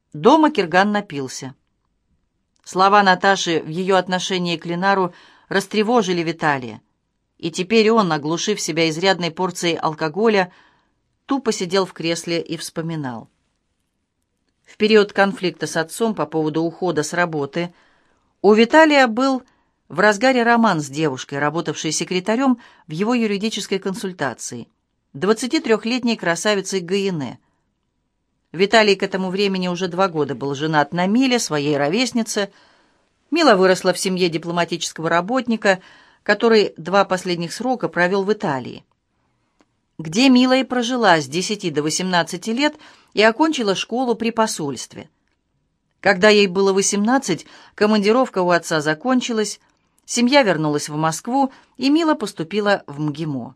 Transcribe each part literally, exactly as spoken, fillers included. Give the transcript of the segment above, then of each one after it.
Дома Кирган напился. Слова Наташи в ее отношении к Ленару растревожили Виталия, и теперь он, оглушив себя изрядной порцией алкоголя, тупо сидел в кресле и вспоминал. В период конфликта с отцом по поводу ухода с работы у Виталия был в разгаре роман с девушкой, работавшей секретарем в его юридической консультации, двадцатитрёхлетней красавицей Гаине. Виталий к этому времени уже два года был женат на Миле, своей ровеснице. Мила выросла в семье дипломатического работника, который два последних срока провел в Италии, где Мила и прожила с десяти до восемнадцати лет и окончила школу при посольстве. Когда ей было восемнадцать, командировка у отца закончилась, семья вернулась в Москву, и Мила поступила в МГИМО.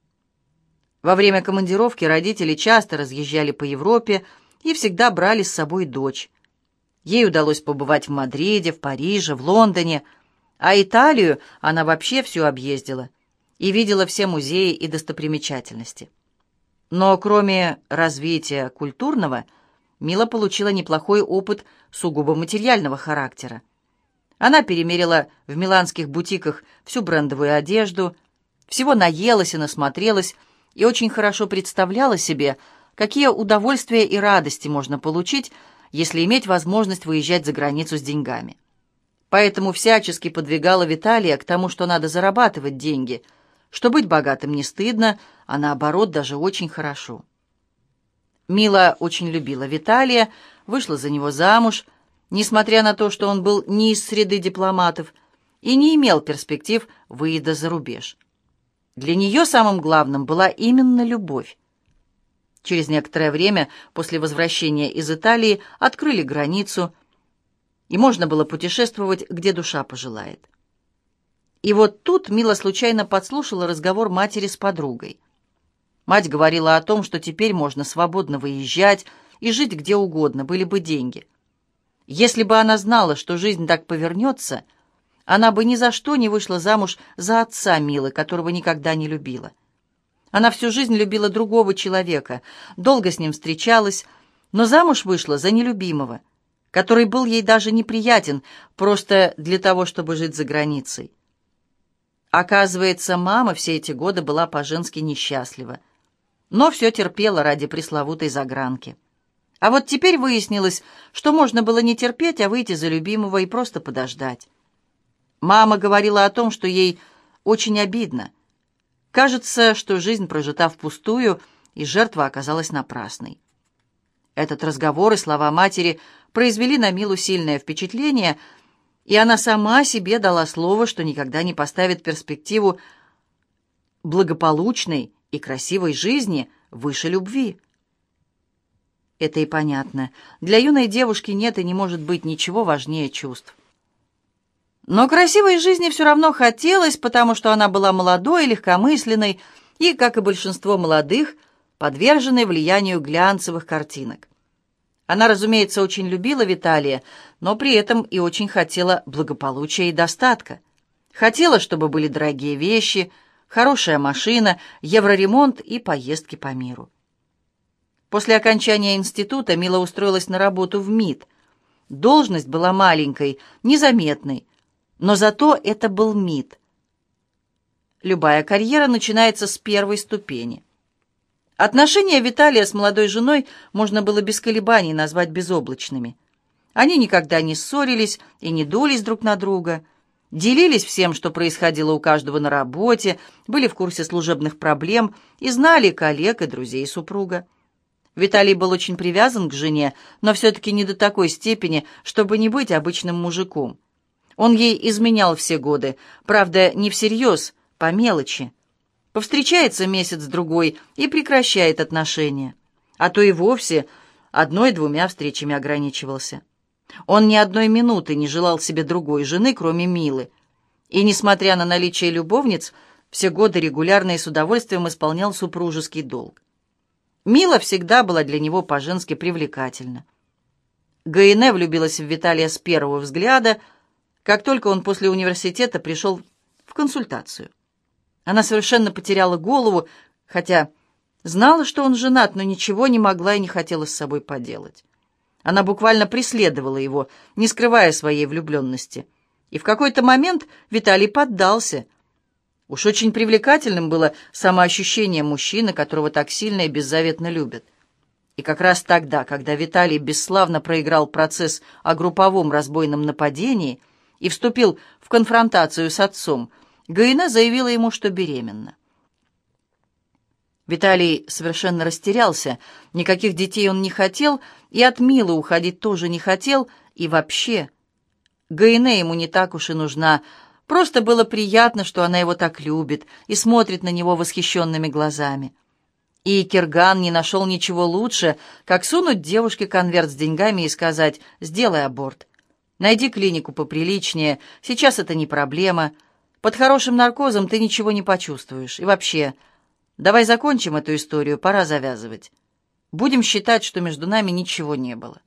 Во время командировки родители часто разъезжали по Европе и всегда брали с собой дочь. Ей удалось побывать в Мадриде, в Париже, в Лондоне, а Италию она вообще всю объездила и видела все музеи и достопримечательности. Но кроме развития культурного, Мила получила неплохой опыт сугубо материального характера. Она перемерила в миланских бутиках всю брендовую одежду, всего наелась и насмотрелась, и очень хорошо представляла себе, какие удовольствия и радости можно получить, если иметь возможность выезжать за границу с деньгами. Поэтому всячески подвигала Виталия к тому, что надо зарабатывать деньги, что быть богатым не стыдно, а наоборот даже очень хорошо. Мила очень любила Виталия, вышла за него замуж, несмотря на то, что он был не из среды дипломатов и не имел перспектив выезда за рубеж. Для нее самым главным была именно любовь. Через некоторое время после возвращения из Италии открыли границу, и можно было путешествовать, где душа пожелает. И вот тут Мила случайно подслушала разговор матери с подругой. Мать говорила о том, что теперь можно свободно выезжать и жить где угодно, были бы деньги. Если бы она знала, что жизнь так повернется, она бы ни за что не вышла замуж за отца Милы, которого никогда не любила. Она всю жизнь любила другого человека, долго с ним встречалась, но замуж вышла за нелюбимого, который был ей даже неприятен, просто для того, чтобы жить за границей. Оказывается, мама все эти годы была по-женски несчастлива, но все терпела ради пресловутой загранки. А вот теперь выяснилось, что можно было не терпеть, а выйти за любимого и просто подождать. Мама говорила о том, что ей очень обидно. Кажется, что жизнь прожита впустую, и жертва оказалась напрасной. Этот разговор и слова матери произвели на Милу сильное впечатление, и она сама себе дала слово, что никогда не поставит перспективу благополучной и красивой жизни выше любви. Это и понятно. Для юной девушки нет и не может быть ничего важнее чувств. Но красивой жизни все равно хотелось, потому что она была молодой, легкомысленной и, как и большинство молодых, подверженной влиянию глянцевых картинок. Она, разумеется, очень любила Виталия, но при этом и очень хотела благополучия и достатка. Хотела, чтобы были дорогие вещи, хорошая машина, евроремонт и поездки по миру. После окончания института Мила устроилась на работу в МИД. Должность была маленькой, незаметной, но зато это был МИД. Любая карьера начинается с первой ступени. Отношения Виталия с молодой женой можно было без колебаний назвать безоблачными. Они никогда не ссорились и не дулись друг на друга, делились всем, что происходило у каждого на работе, были в курсе служебных проблем и знали коллег и друзей супруга. Виталий был очень привязан к жене, но все-таки не до такой степени, чтобы не быть обычным мужиком. Он ей изменял все годы, правда, не всерьез, по мелочи. Повстречается месяц-другой и прекращает отношения, а то и вовсе одной-двумя встречами ограничивался. Он ни одной минуты не желал себе другой жены, кроме Милы, и, несмотря на наличие любовниц, все годы регулярно и с удовольствием исполнял супружеский долг. Мила всегда была для него по-женски привлекательна. Гаине влюбилась в Виталия с первого взгляда, как только он после университета пришел в консультацию. Она совершенно потеряла голову, хотя знала, что он женат, но ничего не могла и не хотела с собой поделать. Она буквально преследовала его, не скрывая своей влюбленности. И в какой-то момент Виталий поддался. Уж очень привлекательным было самоощущение мужчины, которого так сильно и беззаветно любят. И как раз тогда, когда Виталий бесславно проиграл процесс о групповом разбойном нападении и вступил в конфронтацию с отцом, Гаине заявила ему, что беременна. Виталий совершенно растерялся, никаких детей он не хотел, и от Милы уходить тоже не хотел, и вообще Гаине ему не так уж и нужна. Просто было приятно, что она его так любит и смотрит на него восхищенными глазами. И Кирган не нашел ничего лучше, как сунуть девушке конверт с деньгами и сказать: «Сделай аборт. Найди клинику поприличнее, сейчас это не проблема. Под хорошим наркозом ты ничего не почувствуешь. И вообще, давай закончим эту историю, пора завязывать. Будем считать, что между нами ничего не было».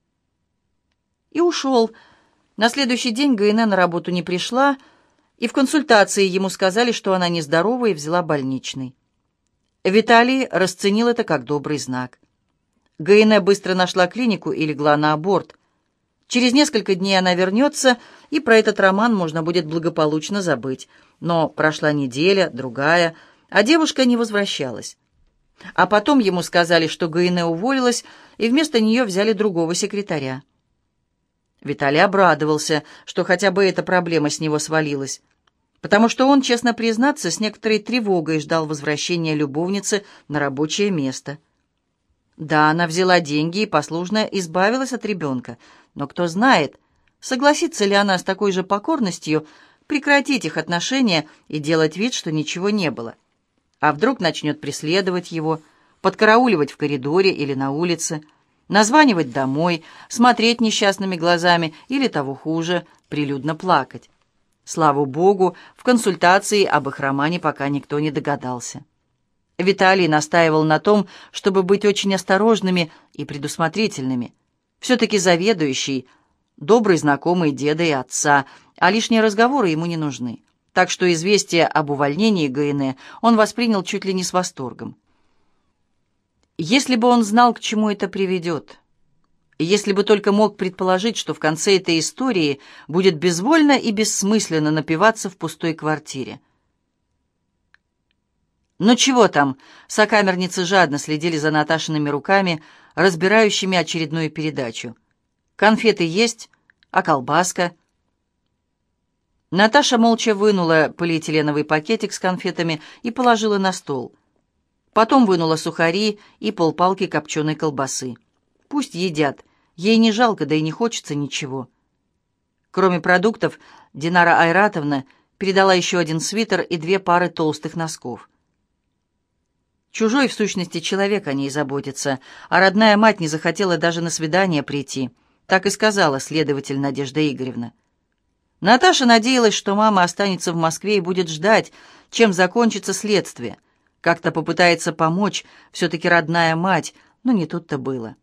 И ушел. На следующий день Гаине на работу не пришла, и в консультации ему сказали, что она нездорова и взяла больничный. Виталий расценил это как добрый знак. Гаине быстро нашла клинику и легла на аборт. Через несколько дней она вернется, и про этот роман можно будет благополучно забыть. Но прошла неделя, другая, а девушка не возвращалась. А потом ему сказали, что Гаине уволилась, и вместо нее взяли другого секретаря. Виталий обрадовался, что хотя бы эта проблема с него свалилась, потому что он, честно признаться, с некоторой тревогой ждал возвращения любовницы на рабочее место. Да, она взяла деньги и послушно избавилась от ребенка, но кто знает, согласится ли она с такой же покорностью прекратить их отношения и делать вид, что ничего не было. А вдруг начнет преследовать его, подкарауливать в коридоре или на улице, названивать домой, смотреть несчастными глазами или, того хуже, прилюдно плакать. Слава богу, в консультации об их романе пока никто не догадался. Виталий настаивал на том, чтобы быть очень осторожными и предусмотрительными. Все-таки заведующий, добрый знакомый деда и отца, а лишние разговоры ему не нужны. Так что известие об увольнении Гаине он воспринял чуть ли не с восторгом. Если бы он знал, к чему это приведет, если бы только мог предположить, что в конце этой истории будет безвольно и бессмысленно напиваться в пустой квартире. Но чего там, сокамерницы жадно следили за Наташиными руками, разбирающими очередную передачу. Конфеты есть, а колбаска? Наташа молча вынула полиэтиленовый пакетик с конфетами и положила на стол. Потом вынула сухари и полпалки копченой колбасы. Пусть едят, ей не жалко, да и не хочется ничего. Кроме продуктов, Динара Айратовна передала еще один свитер и две пары толстых носков. Чужой, в сущности, человек о ней заботится, а родная мать не захотела даже на свидание прийти. Так и сказала следователь Надежда Игоревна. Наташа надеялась, что мама останется в Москве и будет ждать, чем закончится следствие. Как-то попытается помочь, все-таки родная мать, но не тут-то было.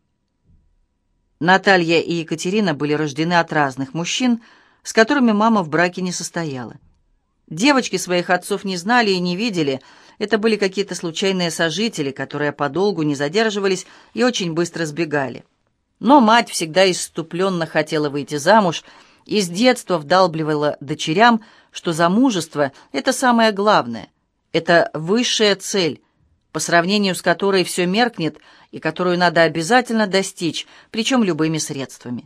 Наталья и Екатерина были рождены от разных мужчин, с которыми мама в браке не состояла. Девочки своих отцов не знали и не видели, это были какие-то случайные сожители, которые подолгу не задерживались и очень быстро сбегали. Но мать всегда исступленно хотела выйти замуж и с детства вдалбливала дочерям, что замужество — это самое главное. Это высшая цель, по сравнению с которой все меркнет и которую надо обязательно достичь, причем любыми средствами.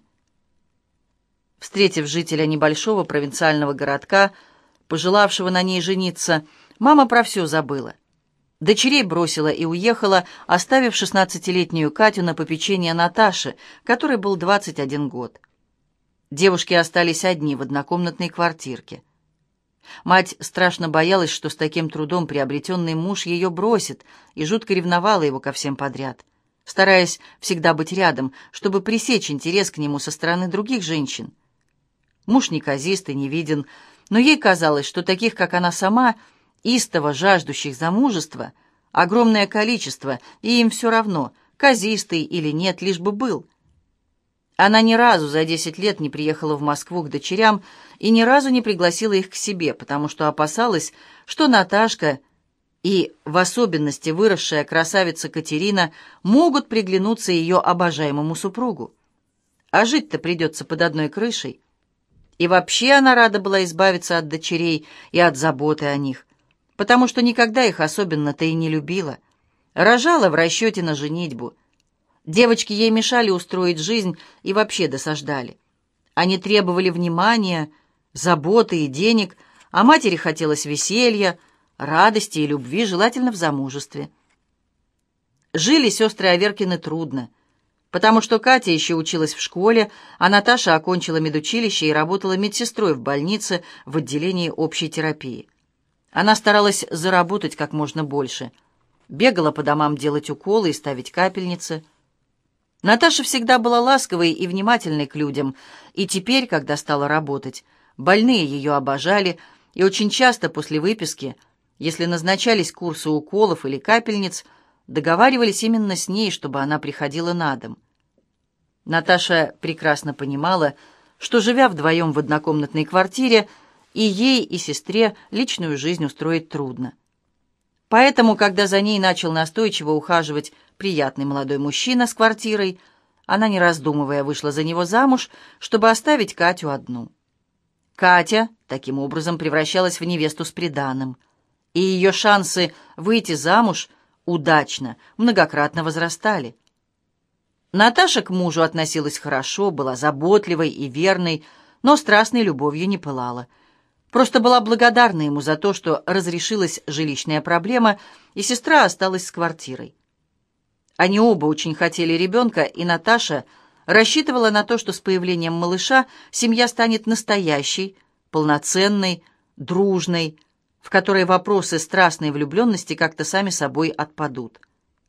Встретив жителя небольшого провинциального городка, пожелавшего на ней жениться, мама про все забыла. Дочерей бросила и уехала, оставив шестнадцатилетнюю Катю на попечение Наташи, которой был двадцать один год. Девушки остались одни в однокомнатной квартирке. Мать страшно боялась, что с таким трудом приобретенный муж ее бросит, и жутко ревновала его ко всем подряд, стараясь всегда быть рядом, чтобы пресечь интерес к нему со стороны других женщин. Муж неказист и не виден, но ей казалось, что таких, как она сама, истово жаждущих замужества, огромное количество, и им все равно, казистый или нет, лишь бы был. Она ни разу за десять лет не приехала в Москву к дочерям и ни разу не пригласила их к себе, потому что опасалась, что Наташка и, в особенности, выросшая красавица Катерина могут приглянуться ее обожаемому супругу. а жить-то придется под одной крышей. И вообще она рада была избавиться от дочерей и от заботы о них, потому что никогда их особенно-то и не любила. Рожала в расчете на женитьбу. Девочки ей мешали устроить жизнь и вообще досаждали. Они требовали внимания, заботы и денег, а матери хотелось веселья, радости и любви, желательно в замужестве. Жили сестры Аверкины трудно, потому что Катя еще училась в школе, а Наташа окончила медучилище и работала медсестрой в больнице в отделении общей терапии. Она старалась заработать как можно больше. Бегала по домам делать уколы и ставить капельницы. Наташа всегда была ласковой и внимательной к людям, и теперь, когда стала работать, больные ее обожали, и очень часто после выписки, если назначались курсы уколов или капельниц, договаривались именно с ней, чтобы она приходила на дом. Наташа прекрасно понимала, что, живя вдвоем в однокомнатной квартире, и ей, и сестре личную жизнь устроить трудно. Поэтому, когда за ней начал настойчиво ухаживать приятный молодой мужчина с квартирой, она, не раздумывая, вышла за него замуж, чтобы оставить Катю одну. Катя таким образом превращалась в невесту с приданым, и ее шансы выйти замуж удачно, многократно возрастали. Наташа к мужу относилась хорошо, была заботливой и верной, но страстной любовью не пылала. Просто была благодарна ему за то, что разрешилась жилищная проблема, и сестра осталась с квартирой. Они оба очень хотели ребенка, и Наташа рассчитывала на то, что с появлением малыша семья станет настоящей, полноценной, дружной, в которой вопросы страстной влюбленности как-то сами собой отпадут.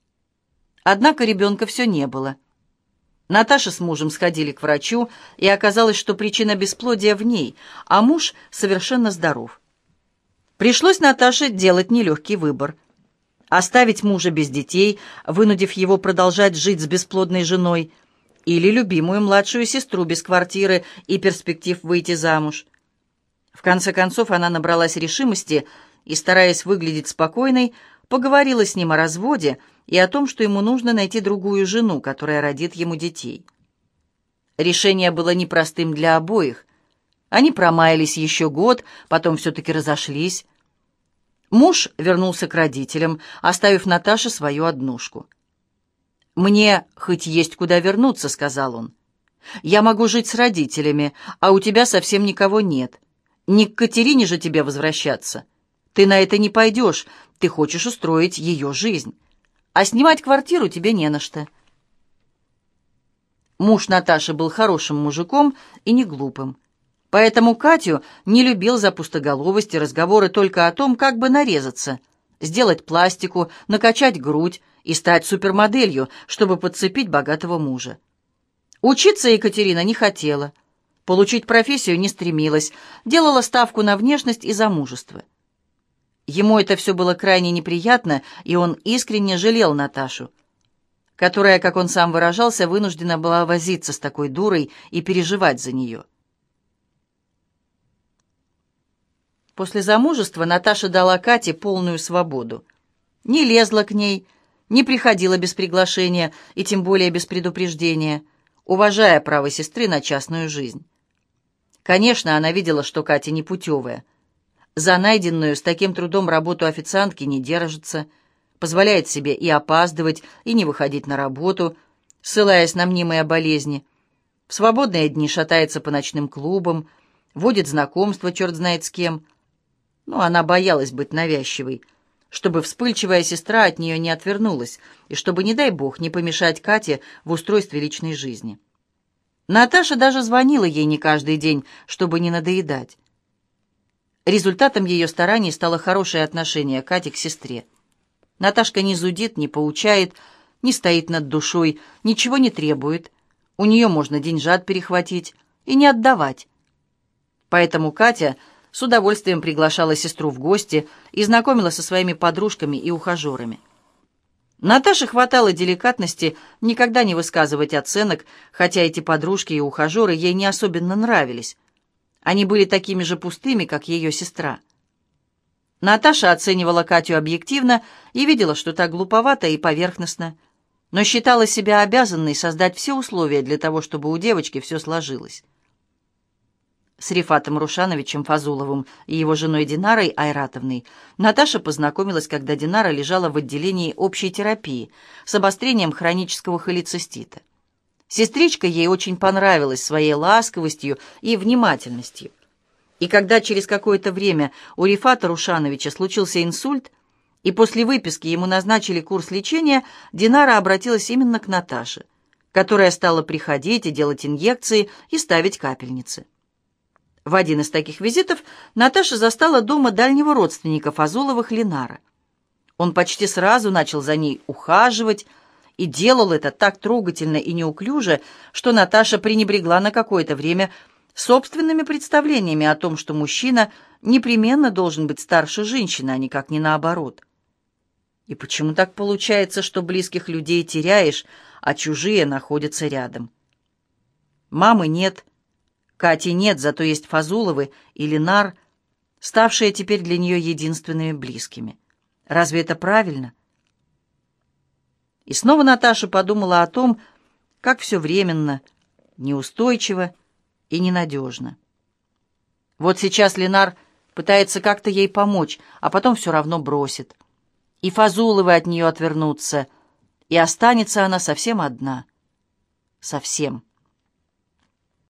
Однако ребенка все не было. Наташа с мужем сходили к врачу, и оказалось, что причина бесплодия в ней, а муж совершенно здоров. Пришлось Наташе делать нелегкий выбор. Оставить мужа без детей, вынудив его продолжать жить с бесплодной женой, или любимую младшую сестру без квартиры и перспектив выйти замуж. В конце концов она набралась решимости и, стараясь выглядеть спокойной, поговорила с ним о разводе и о том, что ему нужно найти другую жену, которая родит ему детей. Решение было непростым для обоих. Они промаялись еще год, потом все-таки разошлись. Муж вернулся к родителям, оставив Наташе свою однушку. «Мне хоть есть куда вернуться», — сказал он. «Я могу жить с родителями, а у тебя совсем никого нет. Не к Катерине же тебе возвращаться. Ты на это не пойдешь, ты хочешь устроить ее жизнь. А снимать квартиру тебе не на что». Муж Наташи был хорошим мужиком и не глупым. Поэтому Катю не любил за пустоголовость и разговоры только о том, как бы нарезаться, сделать пластику, накачать грудь и стать супермоделью, чтобы подцепить богатого мужа. Учиться Екатерина не хотела, получить профессию не стремилась, делала ставку на внешность и замужество. Ему это все было крайне неприятно, и он искренне жалел Наташу, которая, как он сам выражался, вынуждена была возиться с такой дурой и переживать за нее. После замужества Наташа дала Кате полную свободу. Не лезла к ней, не приходила без приглашения и тем более без предупреждения, уважая право сестры на частную жизнь. Конечно, она видела, что Катя непутевая. За найденную с таким трудом работу официантки не держится, позволяет себе и опаздывать, и не выходить на работу, ссылаясь на мнимые болезни. В свободные дни шатается по ночным клубам, водит знакомства черт знает с кем. Но она боялась быть навязчивой, чтобы вспыльчивая сестра от нее не отвернулась, и чтобы, не дай бог, не помешать Кате в устройстве личной жизни. Наташа даже звонила ей не каждый день, чтобы не надоедать. Результатом ее стараний стало хорошее отношение Кати к сестре. Наташка не зудит, не поучает, не стоит над душой, ничего не требует. У нее можно деньжат перехватить и не отдавать. Поэтому Катя с удовольствием приглашала сестру в гости и знакомила со своими подружками и ухажерами. Наташе хватало деликатности никогда не высказывать оценок, хотя эти подружки и ухажеры ей не особенно нравились. Они были такими же пустыми, как ее сестра. Наташа оценивала Катю объективно и видела, что так глуповато и поверхностно. но считала себя обязанной создать все условия для того, чтобы у девочки все сложилось. С Рифатом Рушановичем Фазуловым и его женой Динарой Айратовной Наташа познакомилась, когда Динара лежала в отделении общей терапии с обострением хронического холецистита. Сестричка ей очень понравилась своей ласковостью и внимательностью. И когда через какое-то время у Рифата Рушановича случился инсульт, и после выписки ему назначили курс лечения, Динара обратилась именно к Наташе, которая стала приходить и делать инъекции и ставить капельницы. В один из таких визитов Наташа застала дома дальнего родственника Фазуловых Ленара. Он почти сразу начал за ней ухаживать и делал это так трогательно и неуклюже, что Наташа пренебрегла на какое-то время собственными представлениями о том, что мужчина непременно должен быть старше женщины, а никак не наоборот. И почему так получается, что близких людей теряешь, а чужие находятся рядом? Мамы нет, Кати нет, зато есть Фазуловы и Ленар, ставшие теперь для нее единственными близкими. Разве это правильно? И снова Наташа подумала о том, как все временно, неустойчиво и ненадежно. Вот сейчас Ленар пытается как-то ей помочь, а потом все равно бросит. И Фазуловы от нее отвернутся, и останется она совсем одна. Совсем.